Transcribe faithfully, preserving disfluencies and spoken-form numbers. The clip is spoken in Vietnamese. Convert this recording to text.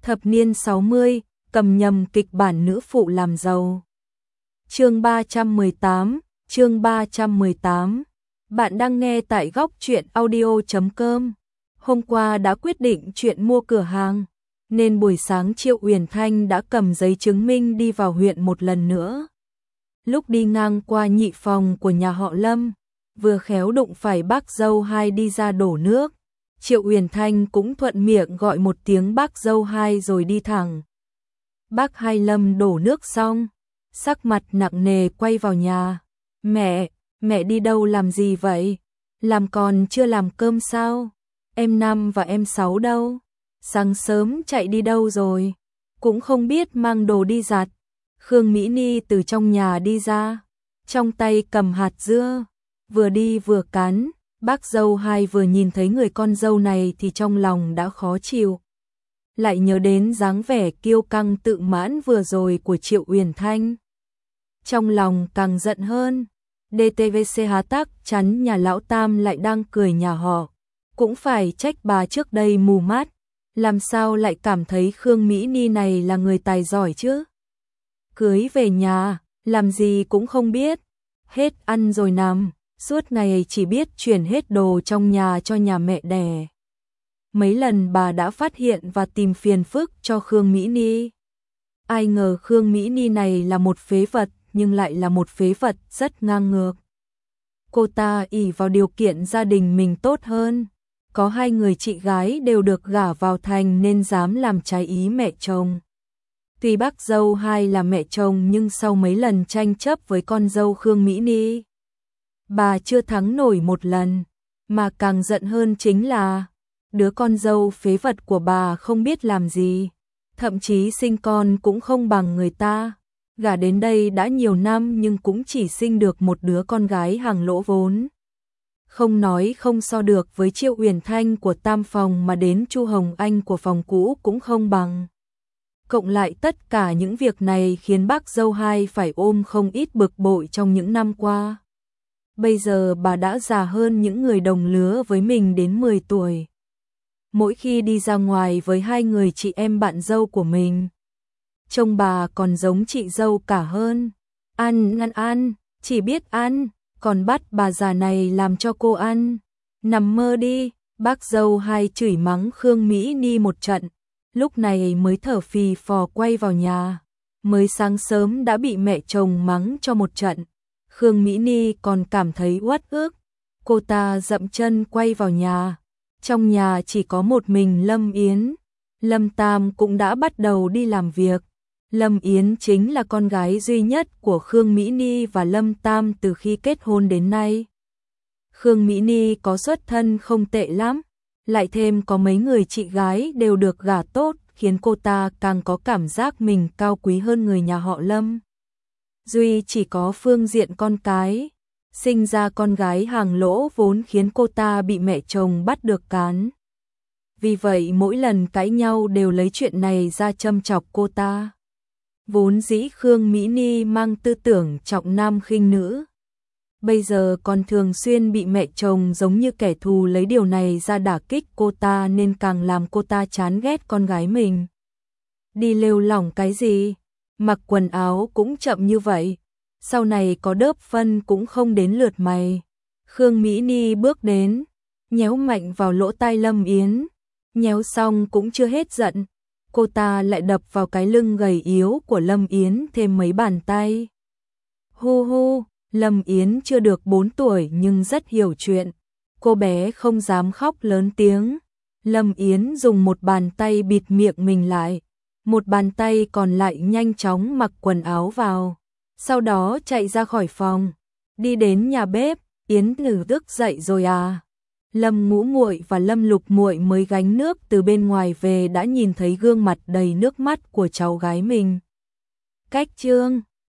Thập niên sáu mươi, cầm nhầm kịch bản nữ phụ làm giàu. Chương ba trăm mười tám, chương ba trăm mười tám. Bạn đang nghe tại góc truyện audio chấm com. Hôm qua đã quyết định chuyện mua cửa hàng, nên buổi sáng Triệu Uyển Thanh đã cầm giấy chứng minh đi vào huyện một lần nữa. Lúc đi ngang qua nhị phòng của nhà họ Lâm, vừa khéo đụng phải bác dâu hai đi ra đổ nước. Triệu Uyển Thanh cũng thuận miệng gọi một tiếng bác dâu hai rồi đi thẳng. Bác hai Lâm đổ nước xong, sắc mặt nặng nề quay vào nhà. Mẹ, mẹ đi đâu làm gì vậy? Làm còn chưa làm cơm sao? Em Năm và em Sáu đâu? Sáng sớm chạy đi đâu rồi? Cũng không biết mang đồ đi giặt. Khương Mỹ Ni từ trong nhà đi ra, trong tay cầm hạt dưa, vừa đi vừa cắn. Bác dâu hai vừa nhìn thấy người con dâu này thì trong lòng đã khó chịu. Lại nhớ đến dáng vẻ kiêu căng tự mãn vừa rồi của Triệu Uyển Thanh. Trong lòng càng giận hơn. đê tê vê xê há tắc chắn nhà lão Tam lại đang cười nhà họ. Cũng phải trách bà trước đây mù mắt. Làm sao lại cảm thấy Khương Mỹ Ni này là người tài giỏi chứ? Cưới về nhà, làm gì cũng không biết. Hết ăn rồi nằm. Suốt ngày chỉ biết chuyển hết đồ trong nhà cho nhà mẹ đẻ. Mấy lần bà đã phát hiện và tìm phiền phức cho Khương Mỹ Ni. Ai ngờ Khương Mỹ Ni này là một phế vật, nhưng lại là một phế vật rất ngang ngược. Cô ta ỷ vào điều kiện gia đình mình tốt hơn. Có hai người chị gái đều được gả vào thành nên dám làm trái ý mẹ chồng. Tuy bác dâu hai là mẹ chồng nhưng sau mấy lần tranh chấp với con dâu Khương Mỹ Ni, bà chưa thắng nổi một lần, mà càng giận hơn chính là đứa con dâu phế vật của bà không biết làm gì, thậm chí sinh con cũng không bằng người ta. Gả đến đây đã nhiều năm nhưng cũng chỉ sinh được một đứa con gái hàng lỗ vốn. Không nói không so được với Triệu Uyển Thanh của tam phòng mà đến Chu Hồng Anh của phòng cũ cũng không bằng. Cộng lại tất cả những việc này khiến bác dâu hai phải ôm không ít bực bội trong những năm qua. Bây giờ bà đã già hơn những người đồng lứa với mình đến mười tuổi. Mỗi khi đi ra ngoài với hai người chị em bạn dâu của mình, trông bà còn giống chị dâu cả hơn. Ăn ngăn ăn, chỉ biết ăn, còn bắt bà già này làm cho cô ăn. Nằm mơ đi, bác dâu hai chửi mắng Khương Mỹ Ni một trận, lúc này mới thở phì phò quay vào nhà. Mới sáng sớm đã bị mẹ chồng mắng cho một trận. Khương Mỹ Ni còn cảm thấy uất ức. Cô ta dậm chân quay vào nhà. Trong nhà chỉ có một mình Lâm Yến. Lâm Tam cũng đã bắt đầu đi làm việc. Lâm Yến chính là con gái duy nhất của Khương Mỹ Ni và Lâm Tam từ khi kết hôn đến nay. Khương Mỹ Ni có xuất thân không tệ lắm, lại thêm có mấy người chị gái đều được gả tốt, khiến cô ta càng có cảm giác mình cao quý hơn người nhà họ Lâm. Duy chỉ có phương diện con cái, sinh ra con gái hàng lỗ vốn khiến cô ta bị mẹ chồng bắt được cán. Vì vậy mỗi lần cãi nhau đều lấy chuyện này ra châm chọc cô ta. Vốn dĩ Khương Mỹ Ni mang tư tưởng trọng nam khinh nữ. Bây giờ còn thường xuyên bị mẹ chồng giống như kẻ thù lấy điều này ra đả kích cô ta nên càng làm cô ta chán ghét con gái mình. Đi lêu lỏng cái gì? Mặc quần áo cũng chậm như vậy. Sau này có đớp phân cũng không đến lượt mày. Khương Mỹ Ni bước đến, nhéo mạnh vào lỗ tai Lâm Yến. Nhéo xong cũng chưa hết giận. Cô ta lại đập vào cái lưng gầy yếu của Lâm Yến thêm mấy bàn tay. Hu hu, Lâm Yến chưa được bốn tuổi nhưng rất hiểu chuyện. Cô bé không dám khóc lớn tiếng. Lâm Yến dùng một bàn tay bịt miệng mình lại. Một bàn tay còn lại nhanh chóng mặc quần áo vào. Sau đó chạy ra khỏi phòng. Đi đến nhà bếp. Yến Tử thức dậy rồi à? Lâm Ngũ Muội và Lâm Lục Muội mới gánh nước từ bên ngoài về đã nhìn thấy gương mặt đầy nước mắt của cháu gái mình. Cách Trương